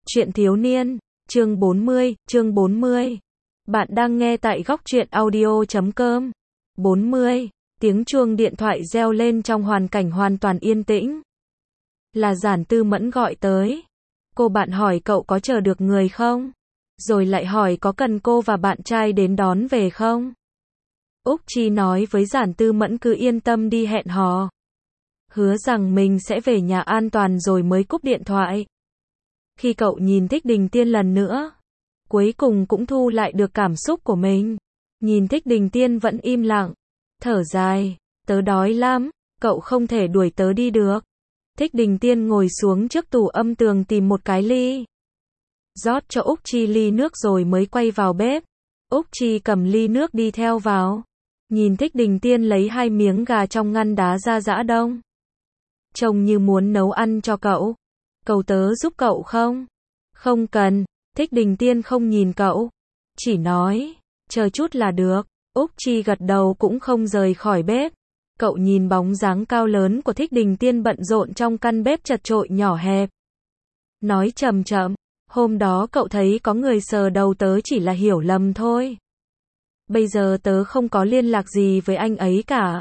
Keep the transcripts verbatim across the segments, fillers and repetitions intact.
Truyện thiếu niên, chương bốn mươi, chương bốn mươi. Bạn đang nghe tại góc truyện audio chấm com. bốn mươi. Tiếng chuông điện thoại reo lên trong hoàn cảnh hoàn toàn yên tĩnh. Là Giản Tư Mẫn gọi tới. Cô bạn hỏi cậu có chờ được người không? Rồi lại hỏi có cần cô và bạn trai đến đón về không? Úc Chi nói với Giản Tư Mẫn cứ yên tâm đi hẹn hò. Hứa rằng mình sẽ về nhà an toàn rồi mới cúp điện thoại. Khi cậu nhìn Thích Đình Tiên lần nữa, cuối cùng cũng thu lại được cảm xúc của mình. Nhìn Thích Đình Tiên vẫn im lặng, thở dài, tớ đói lắm, cậu không thể đuổi tớ đi được. Thích Đình Tiên ngồi xuống trước tủ âm tường tìm một cái ly. Rót cho Úc Chi ly nước rồi mới quay vào bếp. Úc Chi cầm ly nước đi theo vào. Nhìn Thích Đình Tiên lấy hai miếng gà trong ngăn đá ra giã đông. Trông như muốn nấu ăn cho cậu. Cầu tớ giúp cậu không? Không cần. Thích Đình Tiên không nhìn cậu, chỉ nói, chờ chút là được. Úc Chi gật đầu cũng không rời khỏi bếp. Cậu nhìn bóng dáng cao lớn của Thích Đình Tiên bận rộn trong căn bếp chật chội nhỏ hẹp. Nói chậm chậm, hôm đó cậu thấy có người sờ đầu tớ chỉ là hiểu lầm thôi. Bây giờ tớ không có liên lạc gì với anh ấy cả.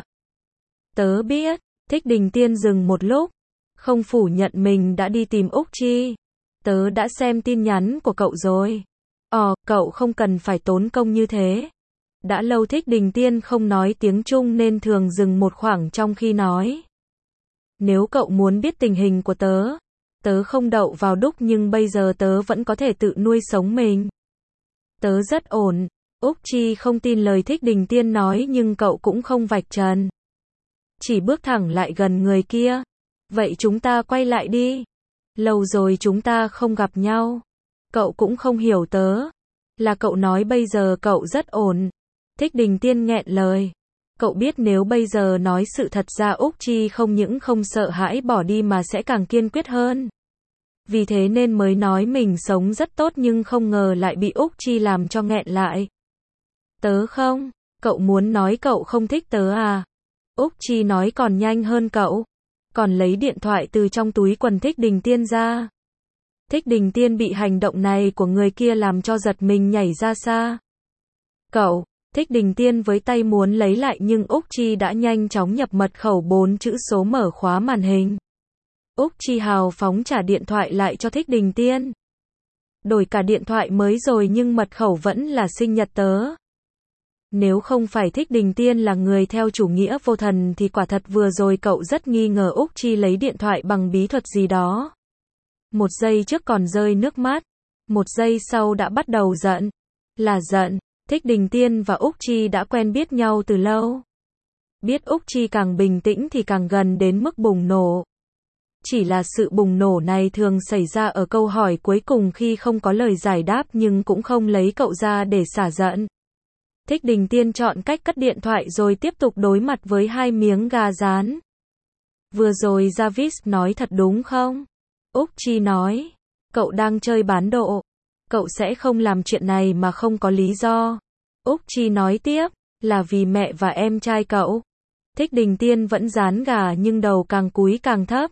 Tớ biết. Thích Đình Tiên dừng một lúc, không phủ nhận mình đã đi tìm Úc Chi. Tớ đã xem tin nhắn của cậu rồi. Ờ, cậu không cần phải tốn công như thế. Đã lâu Thích Đình Tiên không nói tiếng Trung nên thường dừng một khoảng trong khi nói. Nếu cậu muốn biết tình hình của tớ, tớ không đậu vào đúc nhưng bây giờ tớ vẫn có thể tự nuôi sống mình. Tớ rất ổn. Úc Chi không tin lời Thích Đình Tiên nói nhưng cậu cũng không vạch trần. Chỉ bước thẳng lại gần người kia. Vậy chúng ta quay lại đi. Lâu rồi chúng ta không gặp nhau. Cậu cũng không hiểu tớ. Là cậu nói bây giờ cậu rất ổn. Thích Đình Tiên nghẹn lời. Cậu biết nếu bây giờ nói sự thật ra Úc Chi không những không sợ hãi bỏ đi mà sẽ càng kiên quyết hơn. Vì thế nên mới nói mình sống rất tốt nhưng không ngờ lại bị Úc Chi làm cho nghẹn lại. Tớ không? Cậu muốn nói cậu không thích tớ à? Úc Chi nói còn nhanh hơn cậu. Còn lấy điện thoại từ trong túi quần Thích Đình Tiên ra. Thích Đình Tiên bị hành động này của người kia làm cho giật mình nhảy ra xa. Cậu, Thích Đình Tiên với tay muốn lấy lại nhưng Úc Chi đã nhanh chóng nhập mật khẩu bốn chữ số mở khóa màn hình. Úc Chi hào phóng trả điện thoại lại cho Thích Đình Tiên. Đổi cả điện thoại mới rồi nhưng mật khẩu vẫn là sinh nhật tớ. Nếu không phải Thích Đình Tiên là người theo chủ nghĩa vô thần thì quả thật vừa rồi cậu rất nghi ngờ Úc Chi lấy điện thoại bằng bí thuật gì đó. Một giây trước còn rơi nước mắt, một giây sau đã bắt đầu giận. Là giận. Thích Đình Tiên và Úc Chi đã quen biết nhau từ lâu. Biết Úc Chi càng bình tĩnh thì càng gần đến mức bùng nổ. Chỉ là sự bùng nổ này thường xảy ra ở câu hỏi cuối cùng khi không có lời giải đáp nhưng cũng không lấy cậu ra để xả giận. Thích Đình Tiên chọn cách cất điện thoại rồi tiếp tục đối mặt với hai miếng gà rán. Vừa rồi Jarvis nói thật đúng không? Úc Chi nói. Cậu đang chơi bán độ. Cậu sẽ không làm chuyện này mà không có lý do. Úc Chi nói tiếp. Là vì mẹ và em trai cậu. Thích Đình Tiên vẫn rán gà nhưng đầu càng cúi càng thấp.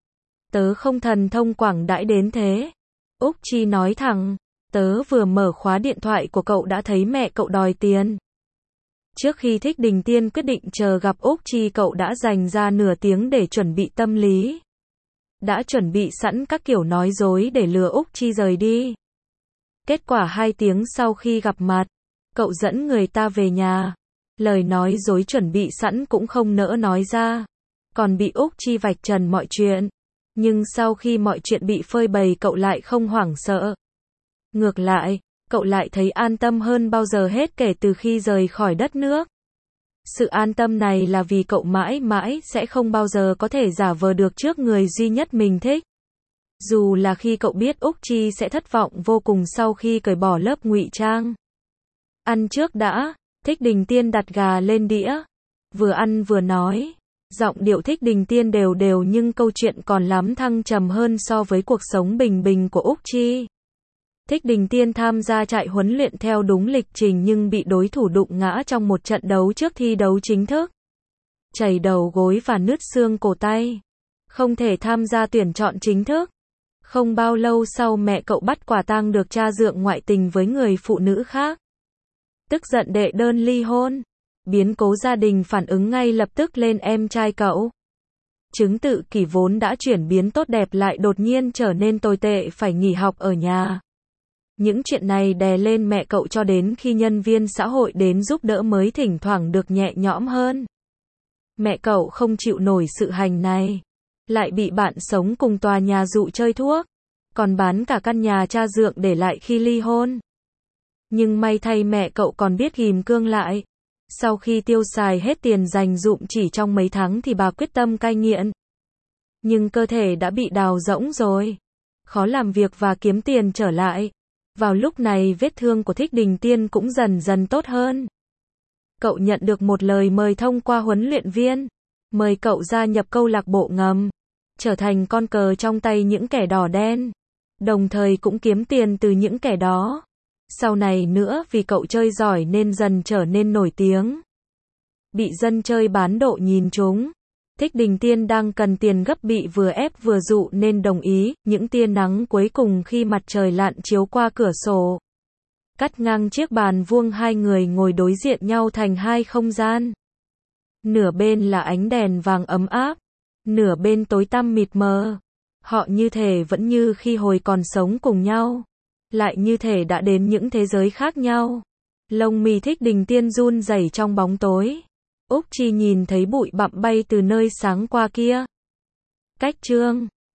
Tớ không thần thông quảng đãi đến thế. Úc Chi nói thẳng. Tớ vừa mở khóa điện thoại của cậu đã thấy mẹ cậu đòi tiền. Trước khi Thích Đình Tiên quyết định chờ gặp Úc Chi cậu đã dành ra nửa tiếng để chuẩn bị tâm lý. Đã chuẩn bị sẵn các kiểu nói dối để lừa Úc Chi rời đi. Kết quả hai tiếng sau khi gặp mặt, cậu dẫn người ta về nhà. Lời nói dối chuẩn bị sẵn cũng không nỡ nói ra. Còn bị Úc Chi vạch trần mọi chuyện. Nhưng sau khi mọi chuyện bị phơi bày cậu lại không hoảng sợ. Ngược lại, cậu lại thấy an tâm hơn bao giờ hết kể từ khi rời khỏi đất nước. Sự an tâm này là vì cậu mãi mãi sẽ không bao giờ có thể giả vờ được trước người duy nhất mình thích. Dù là khi cậu biết Úc Chi sẽ thất vọng vô cùng sau khi cởi bỏ lớp ngụy trang. Ăn trước đã, Thích Đình Tiên đặt gà lên đĩa. Vừa ăn vừa nói. Giọng điệu Thích Đình Tiên đều đều nhưng câu chuyện còn lắm thăng trầm hơn so với cuộc sống bình bình của Úc Chi. Thích Đình Tiên tham gia trại huấn luyện theo đúng lịch trình nhưng bị đối thủ đụng ngã trong một trận đấu trước thi đấu chính thức. Chảy đầu gối và nứt xương cổ tay. Không thể tham gia tuyển chọn chính thức. Không bao lâu sau mẹ cậu bắt quả tang được cha dượng ngoại tình với người phụ nữ khác. Tức giận đệ đơn ly hôn. Biến cố gia đình phản ứng ngay lập tức lên em trai cậu. Chứng tự kỷ vốn đã chuyển biến tốt đẹp lại đột nhiên trở nên tồi tệ, phải nghỉ học ở nhà. Những chuyện này đè lên mẹ cậu cho đến khi nhân viên xã hội đến giúp đỡ mới thỉnh thoảng được nhẹ nhõm hơn. Mẹ cậu không chịu nổi sự hành này. Lại bị bạn sống cùng tòa nhà dụ chơi thuốc. Còn bán cả căn nhà cha dượng để lại khi ly hôn. Nhưng may thay mẹ cậu còn biết ghim cương lại. Sau khi tiêu xài hết tiền dành dụm chỉ trong mấy tháng thì bà quyết tâm cai nghiện. Nhưng cơ thể đã bị đào rỗng rồi. Khó làm việc và kiếm tiền trở lại. Vào lúc này vết thương của Thích Đình Tiên cũng dần dần tốt hơn. Cậu nhận được một lời mời thông qua huấn luyện viên. Mời cậu gia nhập câu lạc bộ ngầm. Trở thành con cờ trong tay những kẻ đỏ đen. Đồng thời cũng kiếm tiền từ những kẻ đó. Sau này nữa vì cậu chơi giỏi nên dần trở nên nổi tiếng. Bị dân chơi bán độ nhìn trúng. Thích Đình Tiên đang cần tiền gấp bị vừa ép vừa dụ nên đồng ý. Những tia nắng cuối cùng khi mặt trời lặn chiếu qua cửa sổ. Cắt ngang chiếc bàn vuông, hai người ngồi đối diện nhau thành hai không gian. Nửa bên là ánh đèn vàng ấm áp. Nửa bên tối tăm mịt mờ. Họ như thể vẫn như khi hồi còn sống cùng nhau. Lại như thể đã đến những thế giới khác nhau. Lông mi Thích Đình Tiên run rẩy trong bóng tối. Úc Chi nhìn thấy bụi bặm bay từ nơi sáng qua kia. Cách chương